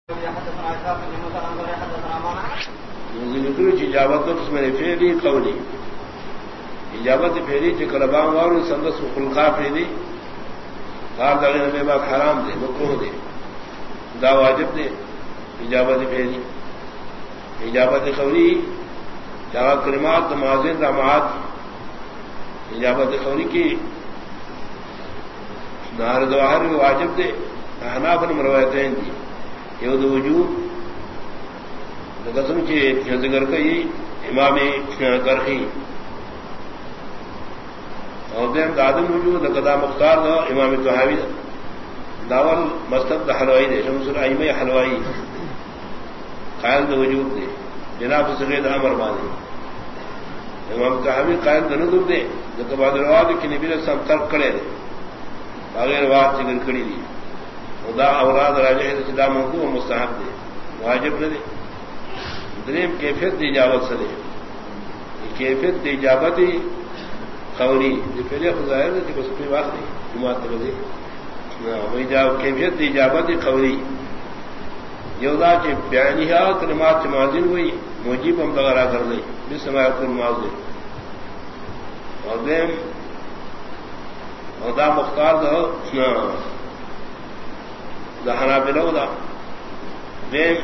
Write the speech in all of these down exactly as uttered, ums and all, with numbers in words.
اجابت اس میں پھیری قولی اجابت پھیری چکربام اور سندس خلقا پھیری کار داغے میں باق حرام دے مکروہ دے دا واجب دے اجابت پھیری اجابت قولی چاہ کلمات معاذن رامات اجابت قولی کی نار دواہر میں واجب دے حناف نے مروایتیں دی یہ دو وجود قسم کی ذکر کئی امام کرخی اور دیم دادم وجود قدا مختار دا امام طحاوی داول مستد حلوائی دے شمس الائمہ حلوائی قائل دا وجود دے جناب سغید امر مانی امام طحاوی قائل دا ندر دے دا بعد رواد کی نبی نے سب ترک کرے دے باغیر رواد ذکر کری دی دا اوراد راجح دا موضوع و مستحب دے واجب نہ دے دریم کیفیت دی اجابت سے دے کیفیت دی اجابت قولی دی پہلے خظاہر دے بس کوئی بات نہیں جماعت تبدی وہی جاؤ کیفیت دی اجابت قولی یودا کے بیانیہ کلمات معاذن ہوئی موجب ہم بغیرہ کر لیں جس سماع کل معاذن اور دیم اور دا مختار دا دہنا بلو دا دیم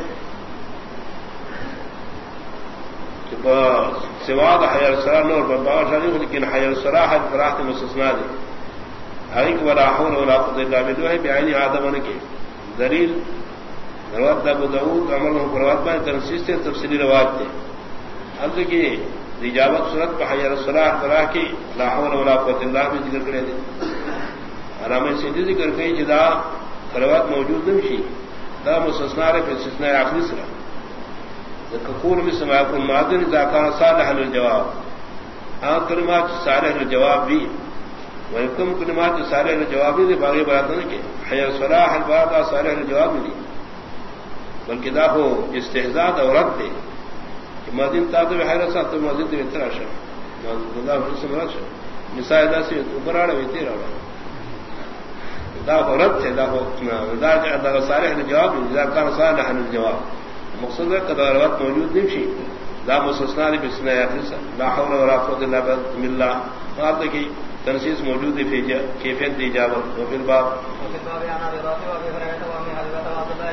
سواد حیر سرا نور بابا شادی لیکن حیر سرا حد فراخت مستثنا دے حقیق ولا حول ولا قوت الا بالله ہے بعین آدم کے دلیل روایت ابو داؤد عمر و روایت میں تنصیص سے تفصیلی روایت تھے حد کی اجابت صورت پر حیر سرا فراخ کی لا حول ولا قوت الا بالله ذکر کرے دے علامہ سیدی ذکر کئی جدا روایت موجود نہیں دا مستثنا ہے پھر استثناء آخری سرا کپور میں سماعت المعدن ذاکان صالح الجواب ہاں کلمات صالح الجواب بھی وہ کم کلمات صالح الجواب بھی باغی براتن کے حیر صلاح البات صالح الجواب بھی بلکہ دا ہو استحزاء اور رد دے کہ مدین تاطب حیر صاحب تو مدین تو اترا شا دا سمرا شا نساء دا سے اوپر آڑا ویتے رہا دا ہو رد تھے دا ہو دا صالح الجواب بھی ذاکان صالح الجواب مقصد ہے کہ روایت موجود نہیں تھی لا مستثنا بسم لا حول ولا قوت الا بالله بات کی تنصیص موجود ہے کیفیت دی اجابت و پھر باب